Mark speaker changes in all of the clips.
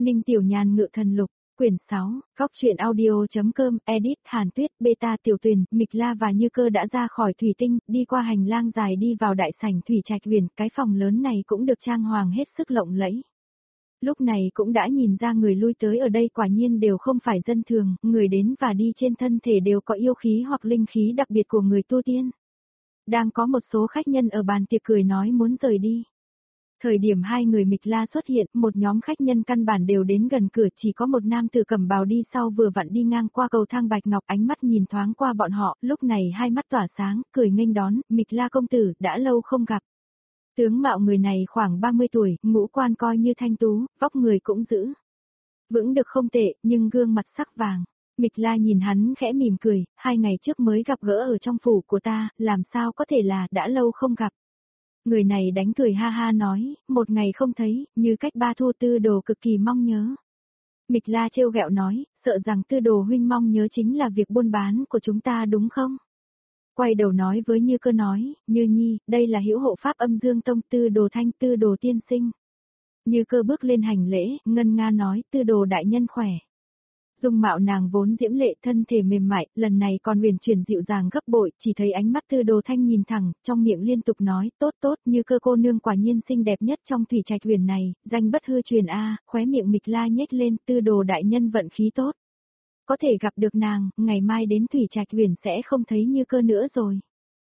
Speaker 1: Ninh Tiểu Nhàn ngự thần lục, quyển 6, góc truyện audio.com, edit, Hàn Tuyết, beta Tiểu Tuyền, Mịch La và Như Cơ đã ra khỏi thủy tinh, đi qua hành lang dài đi vào đại sảnh thủy trạch huyền, cái phòng lớn này cũng được trang hoàng hết sức lộng lẫy. Lúc này cũng đã nhìn ra người lui tới ở đây quả nhiên đều không phải dân thường, người đến và đi trên thân thể đều có yêu khí hoặc linh khí đặc biệt của người tu tiên. Đang có một số khách nhân ở bàn tiệc cười nói muốn rời đi. Thời điểm hai người Mịch La xuất hiện, một nhóm khách nhân căn bản đều đến gần cửa, chỉ có một nam tử cẩm bào đi sau vừa vặn đi ngang qua cầu thang bạch ngọc, ánh mắt nhìn thoáng qua bọn họ, lúc này hai mắt tỏa sáng, cười nghênh đón, Mịch La công tử, đã lâu không gặp. Tướng mạo người này khoảng 30 tuổi, ngũ quan coi như thanh tú, vóc người cũng giữ vững được không tệ, nhưng gương mặt sắc vàng. Mịch La nhìn hắn khẽ mỉm cười, 2 ngày trước mới gặp gỡ ở trong phủ của ta, làm sao có thể là đã lâu không gặp. Người này đánh cười ha ha nói, một ngày không thấy, như cách ba thu Tư Đồ cực kỳ mong nhớ. Mịch La trêu ghẹo nói, sợ rằng Tư Đồ huynh mong nhớ chính là việc buôn bán của chúng ta đúng không? Quay đầu nói với Như Cơ nói, Như Nhi, đây là hữu hộ pháp Âm Dương Tông Tư Đồ Thanh, Tư Đồ tiên sinh. Như Cơ bước lên hành lễ, ngân nga nói, Tư Đồ đại nhân khỏe. Dung mạo nàng vốn diễm lệ, thân thể mềm mại, lần này còn huyền chuyển dịu dàng gấp bội, chỉ thấy ánh mắt Tư Đồ Thanh nhìn thẳng, trong miệng liên tục nói, tốt tốt, Như Cơ cô nương quả nhiên xinh đẹp nhất trong thủy trạch huyền này, danh bất hư truyền a, khóe miệng Mịch La nhếch lên, Tư Đồ đại nhân vận khí tốt. Có thể gặp được nàng, ngày mai đến thủy trạch huyền sẽ không thấy Như Cơ nữa rồi.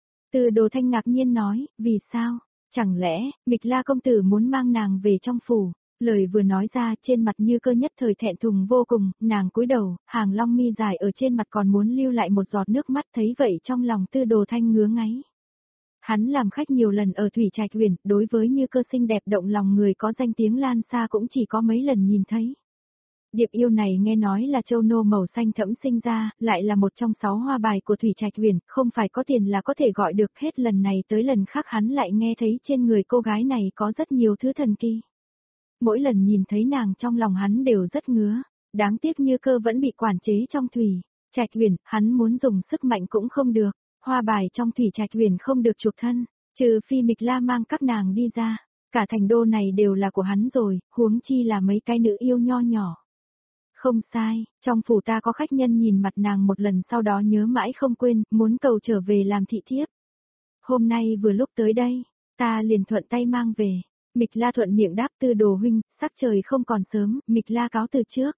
Speaker 1: Tư Đồ Thanh ngạc nhiên nói, vì sao? Chẳng lẽ, Mịch La công tử muốn mang nàng về trong phủ? Lời vừa nói ra, trên mặt Như Cơ nhất thời thẹn thùng vô cùng, nàng cúi đầu, hàng long mi dài ở trên mặt còn muốn lưu lại một giọt nước mắt, thấy vậy trong lòng Tư Đồ Thanh ngứa ngáy. Hắn làm khách nhiều lần ở thủy trạch huyền, đối với Như Cơ xinh đẹp động lòng người có danh tiếng lan xa cũng chỉ có mấy lần nhìn thấy. Điệp yêu này nghe nói là châu nô màu xanh thẫm sinh ra, lại là một trong 6 hoa bài của thủy trạch huyền, không phải có tiền là có thể gọi được, hết lần này tới lần khác hắn lại nghe thấy trên người cô gái này có rất nhiều thứ thần kỳ. Mỗi lần nhìn thấy nàng trong lòng hắn đều rất ngứa, đáng tiếc Như Cơ vẫn bị quản chế trong thủy trạch huyền, hắn muốn dùng sức mạnh cũng không được, hoa bài trong thủy trạch huyền không được chuộc thân, trừ phi Mịch La mang các nàng đi ra, cả thành đô này đều là của hắn rồi, huống chi là mấy cái nữ yêu nho nhỏ. Không sai, trong phủ ta có khách nhân nhìn mặt nàng một lần sau đó nhớ mãi không quên, muốn cầu trở về làm thị thiếp. Hôm nay vừa lúc tới đây, ta liền thuận tay mang về. Mịch La thuận miệng đáp, Tư Đồ huynh, sắc trời không còn sớm, Mịch La cáo từ trước.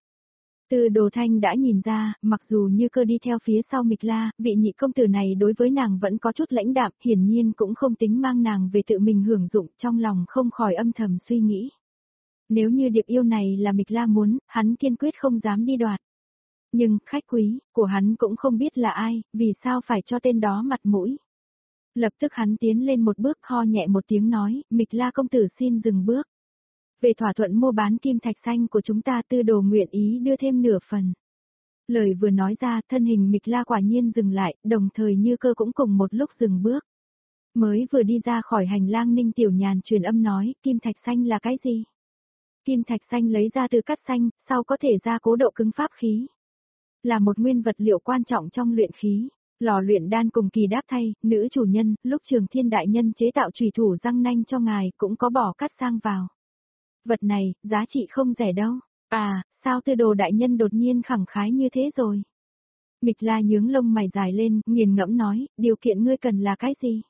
Speaker 1: Tư Đồ Thanh đã nhìn ra, mặc dù Như Cơ đi theo phía sau Mịch La, vị nhị công tử này đối với nàng vẫn có chút lãnh đạm, hiển nhiên cũng không tính mang nàng về tự mình hưởng dụng, trong lòng không khỏi âm thầm suy nghĩ. Nếu như điệp yêu này là Mịch La muốn, hắn kiên quyết không dám đi đoạt. Nhưng, khách quý, của hắn cũng không biết là ai, vì sao phải cho tên đó mặt mũi. Lập tức hắn tiến lên một bước, ho nhẹ một tiếng nói, Mịch La công tử xin dừng bước. Về thỏa thuận mua bán kim thạch xanh của chúng ta, Tư Đồ nguyện ý đưa thêm nửa phần. Lời vừa nói ra, thân hình Mịch La quả nhiên dừng lại, đồng thời Như Cơ cũng cùng một lúc dừng bước. Mới vừa đi ra khỏi hành lang, Ninh Tiểu Nhàn truyền âm nói, kim thạch xanh là cái gì? Kim thạch xanh lấy ra từ cát xanh, sau có thể gia cố độ cứng pháp khí. Là một nguyên vật liệu quan trọng trong luyện khí. Lò luyện đan cùng kỳ đáp thay, nữ chủ nhân, lúc Trường Thiên đại nhân chế tạo chùy thủ răng nanh cho ngài cũng có bỏ cát sang vào. Vật này, giá trị không rẻ đâu. À, sao Tư Đồ đại nhân đột nhiên khẳng khái như thế rồi? Mịch La nhướng lông mày dài lên, nghiền ngẫm nói, điều kiện ngươi cần là cái gì?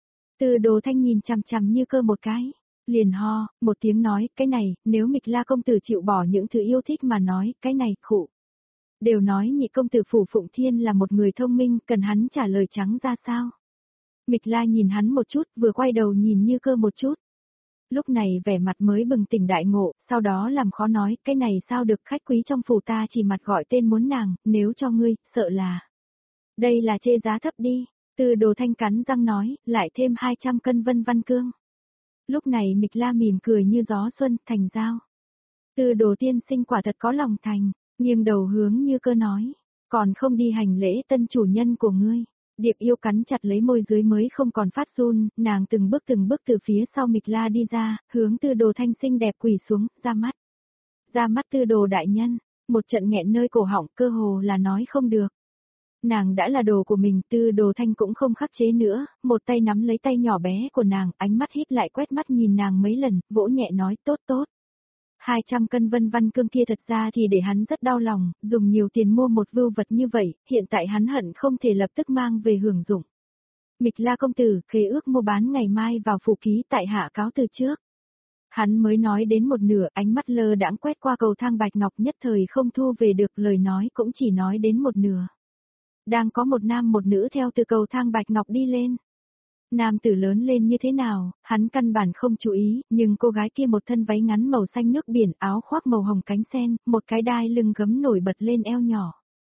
Speaker 1: Tư Đồ Thanh nhìn chằm chằm Như Cơ một cái. Liền ho, một tiếng nói, cái này, nếu Mịch La công tử chịu bỏ những thứ yêu thích mà nói, cái này, khụ. Đều nói nhị công tử Phủ Phụng Thiên là một người thông minh, cần hắn trả lời trắng ra sao? Mịch La nhìn hắn một chút, vừa quay đầu nhìn Như Cơ một chút. Lúc này vẻ mặt mới bừng tỉnh đại ngộ, sau đó làm khó nói, cái này sao được, khách quý trong phủ ta chỉ mặt gọi tên muốn nàng, nếu cho ngươi, sợ là. Đây là chê giá thấp đi, Tư Đồ Thanh cắn răng nói, lại thêm 200 cân vân văn cương. Lúc này Mịch La mỉm cười như gió xuân, thành giao. Tư Đồ tiên sinh quả thật có lòng thành, nghiêng đầu hướng Như Cơ nói, còn không đi hành lễ tân chủ nhân của ngươi. Điệp yêu cắn chặt lấy môi dưới mới không còn phát run, nàng từng bước từ phía sau Mịch La đi ra, hướng Tư Đồ Thanh xinh đẹp quỳ xuống, ra mắt. Ra mắt Tư Đồ đại nhân, một trận nghẹn nơi cổ họng, cơ hồ là nói không được. Nàng đã là đồ của mình, Tư Đồ Thanh cũng không khắc chế nữa, một tay nắm lấy tay nhỏ bé của nàng, ánh mắt híp lại quét mắt nhìn nàng mấy lần, vỗ nhẹ nói, tốt tốt. 200 cân vân văn cương kia thật ra thì để hắn rất đau lòng, dùng nhiều tiền mua một vưu vật như vậy, hiện tại hắn hận không thể lập tức mang về hưởng dụng. Mịch La công tử, khế ước mua bán ngày mai vào phủ ký tại hạ cáo từ trước. Hắn mới nói đến một nửa, ánh mắt lơ đãng quét qua cầu thang bạch ngọc nhất thời không thu về được, lời nói cũng chỉ nói đến một nửa. Đang có một nam một nữ theo từ cầu thang bạch ngọc đi lên. Nam tử lớn lên như thế nào, hắn căn bản không chú ý, nhưng cô gái kia một thân váy ngắn màu xanh nước biển, áo khoác màu hồng cánh sen, một cái đai lưng gấm nổi bật lên eo nhỏ.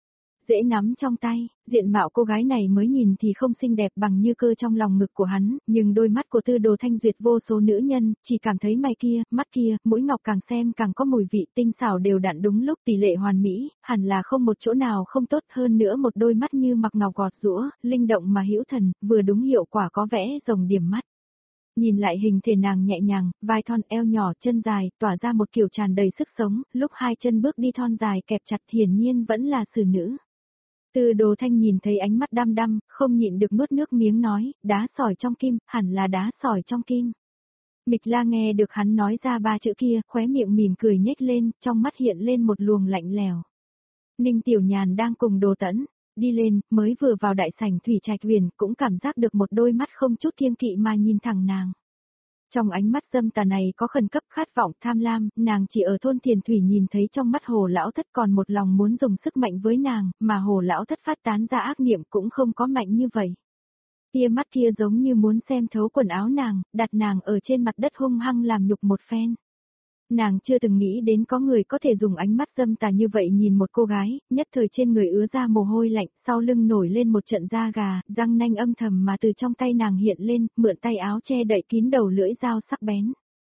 Speaker 1: Dễ nắm trong tay, diện mạo cô gái này mới nhìn thì không xinh đẹp bằng Như Cơ trong lòng ngực của hắn, nhưng đôi mắt của Tư Đồ Thanh duyệt vô số nữ nhân, chỉ cảm thấy mày kia, mắt kia, mũi ngọc càng xem càng có mùi vị tinh xảo đều đặn đúng lúc tỷ lệ hoàn mỹ, hẳn là không một chỗ nào không tốt hơn nữa một đôi mắt như mặc ngọc gọt giũa, linh động mà hữu thần, vừa đúng hiệu quả có vẽ rồng điểm mắt. Nhìn lại hình thể nàng nhẹ nhàng, vai thon eo nhỏ chân dài, tỏa ra một kiểu tràn đầy sức sống, lúc hai chân bước đi thon dài kẹp chặt hiển nhiên vẫn là xử nữ. Tư Đồ Thanh nhìn thấy ánh mắt đăm đăm, không nhịn được nuốt nước miếng nói, đá sỏi trong kim, hẳn là đá sỏi trong kim. Mịch La nghe được hắn nói ra ba chữ kia, khóe miệng mỉm cười nhếch lên, trong mắt hiện lên một luồng lạnh lẽo. Ninh Tiểu Nhàn đang cùng Đồ Tẫn đi lên, mới vừa vào đại sảnh thủy trạch huyền, cũng cảm giác được một đôi mắt không chút kiêng kỵ mà nhìn thẳng nàng. Trong ánh mắt dâm tà này có khẩn cấp khát vọng tham lam, nàng chỉ ở thôn Thiền Thủy nhìn thấy trong mắt Hồ Lão Thất còn một lòng muốn dùng sức mạnh với nàng, mà Hồ Lão Thất phát tán ra ác niệm cũng không có mạnh như vậy. Tia mắt kia giống như muốn xem thấu quần áo nàng, đặt nàng ở trên mặt đất hung hăng làm nhục một phen. Nàng chưa từng nghĩ đến có người có thể dùng ánh mắt dâm tà như vậy nhìn một cô gái, nhất thời trên người ứa ra mồ hôi lạnh, sau lưng nổi lên một trận da gà, răng nanh âm thầm mà từ trong tay nàng hiện lên, mượn tay áo che đậy kín đầu lưỡi dao sắc bén.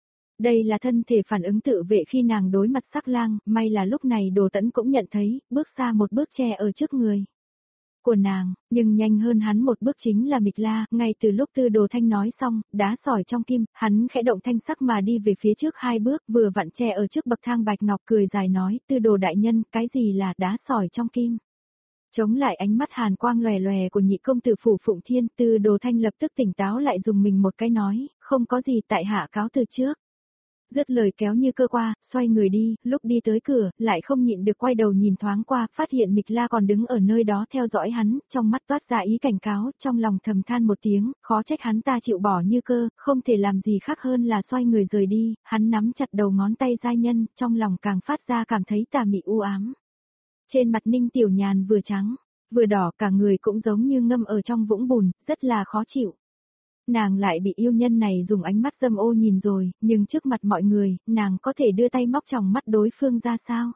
Speaker 1: Đây là thân thể phản ứng tự vệ khi nàng đối mặt sắc lang, may là lúc này Đồ Tẫn cũng nhận thấy, bước xa một bước che ở trước người của nàng, nhưng nhanh hơn hắn một bước chính là Mịch La, ngay từ lúc Tư Đồ Thanh nói xong, đá sỏi trong kim, hắn khẽ động thanh sắc mà đi về phía trước hai bước, vừa vặn che ở trước bậc thang bạch ngọc cười dài nói, Tư Đồ đại nhân, cái gì là đá sỏi trong kim? Chống lại ánh mắt hàn quang lòe lòe của nhị công tử Phủ Phụng Thiên, Tư Đồ Thanh lập tức tỉnh táo lại dùng mình một cái nói, không có gì tại hạ cáo từ trước. Dứt lời kéo Như Cơ qua, xoay người đi, lúc đi tới cửa, lại không nhịn được quay đầu nhìn thoáng qua, phát hiện Mịch La còn đứng ở nơi đó theo dõi hắn, trong mắt toát ra ý cảnh cáo, trong lòng thầm than một tiếng, khó trách hắn ta chịu bỏ Như Cơ, không thể làm gì khác hơn là xoay người rời đi, hắn nắm chặt đầu ngón tay giai nhân, trong lòng càng phát ra cảm thấy tà mị u ám. Trên mặt Ninh Tiểu Nhàn vừa trắng, vừa đỏ, cả người cũng giống như ngâm ở trong vũng bùn, rất là khó chịu. Nàng lại bị yêu nhân này dùng ánh mắt dâm ô nhìn rồi, nhưng trước mặt mọi người, nàng có thể đưa tay móc tròng mắt đối phương ra sao?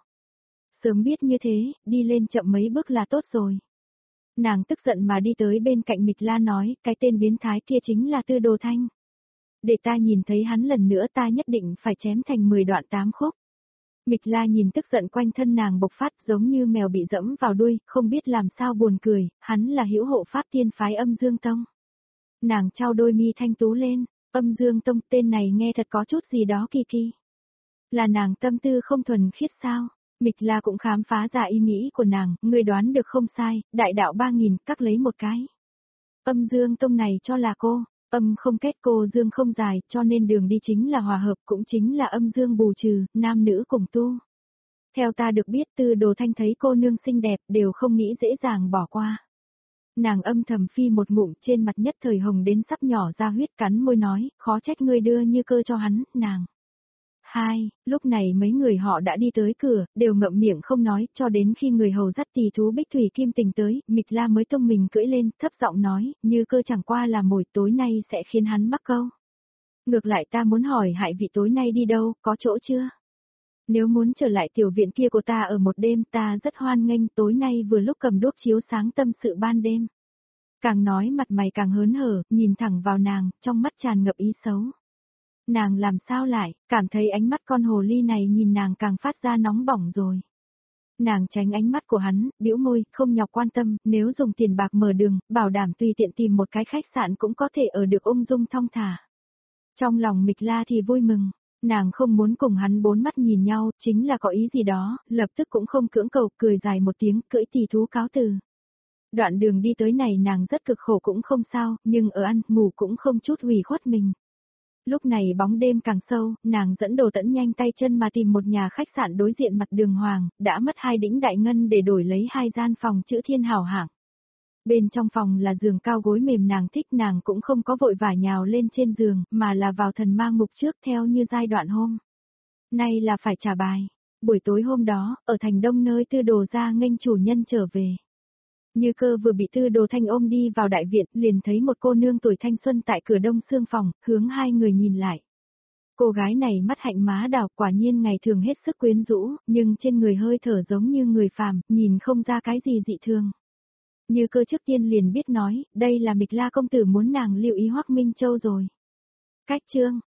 Speaker 1: Sớm biết như thế, đi lên chậm mấy bước là tốt rồi. Nàng tức giận mà đi tới bên cạnh Mịch La nói, cái tên biến thái kia chính là Tư Đồ Thanh. Để ta nhìn thấy hắn lần nữa ta nhất định phải chém thành 10 đoạn 8 khúc. Mịch La nhìn tức giận quanh thân nàng bộc phát giống như mèo bị dẫm vào đuôi, không biết làm sao buồn cười, hắn là hữu hộ pháp tiên phái Âm Dương Tông. Nàng trao đôi mi thanh tú lên, Âm Dương Tông tên này nghe thật có chút gì đó kỳ kỳ. Là nàng tâm tư không thuần khiết sao? Mịch La cũng khám phá ra ý nghĩ của nàng, ngươi đoán được không sai, đại đạo 3000 cắt lấy một cái. Âm Dương Tông này cho là cô, âm không kết cô dương không dài, cho nên đường đi chính là hòa hợp cũng chính là âm dương bù trừ, nam nữ cùng tu. Theo ta được biết Tư Đồ Thanh thấy cô nương xinh đẹp đều không nghĩ dễ dàng bỏ qua. Nàng âm thầm phi một ngụm trên mặt nhất thời hồng đến sắp nhỏ ra huyết cắn môi nói, khó trách ngươi đưa Như Cơ cho hắn, nàng. Lúc này mấy người họ đã đi tới cửa, đều ngậm miệng không nói, cho đến khi người hầu dắt tỳ thú Bích Thủy Kim Tình tới, Mịch La mới tung mình cưỡi lên, thấp giọng nói, Như Cơ chẳng qua là mồi tối nay sẽ khiến hắn mắc câu. Ngược lại ta muốn hỏi hại vị tối nay đi đâu, có chỗ chưa? Nếu muốn trở lại tiểu viện kia của ta ở một đêm ta rất hoan nghênh, tối nay vừa lúc cầm đuốc chiếu sáng tâm sự ban đêm. Càng nói mặt mày càng hớn hở, nhìn thẳng vào nàng, trong mắt tràn ngập ý xấu. Nàng làm sao lại, cảm thấy ánh mắt con hồ ly này nhìn nàng càng phát ra nóng bỏng rồi. Nàng tránh ánh mắt của hắn, bĩu môi, không nhọc quan tâm, nếu dùng tiền bạc mở đường, bảo đảm tùy tiện tìm một cái khách sạn cũng có thể ở được ung dung thong thả. Trong lòng Mịch La thì vui mừng, nàng không muốn cùng hắn bốn mắt nhìn nhau, chính là có ý gì đó, lập tức cũng không cưỡng cầu, cười dài một tiếng, cưỡi tỳ thú cáo từ. Đoạn đường đi tới này nàng rất cực khổ cũng không sao, nhưng ở ăn, ngủ cũng không chút ủy khuất mình. Lúc này bóng đêm càng sâu, nàng dẫn Đồ Tẫn nhanh tay chân mà tìm một nhà khách sạn đối diện mặt đường Hoàng, đã mất 2 đĩnh đại ngân để đổi lấy 2 gian phòng chữ thiên hào hạng. Bên trong phòng là giường cao gối mềm nàng thích, nàng cũng không có vội vã nhào lên trên giường, mà là vào thần ma ngục trước theo như giai đoạn hôm. Nay là phải trả bài. Buổi tối hôm đó, ở thành đông nơi Tư Đồ ra nghênh chủ nhân trở về. Như Cơ vừa bị Tư Đồ Thanh ôm đi vào đại viện, liền thấy một cô nương tuổi thanh xuân tại cửa đông xương phòng, hướng hai người nhìn lại. Cô gái này mắt hạnh má đào, quả nhiên ngày thường hết sức quyến rũ, nhưng trên người hơi thở giống như người phàm, nhìn không ra cái gì dị thường. Như Cơ trước tiên liền biết nói, đây là Mịch La công tử muốn nàng lưu ý Hoắc Minh Châu rồi. Cách chương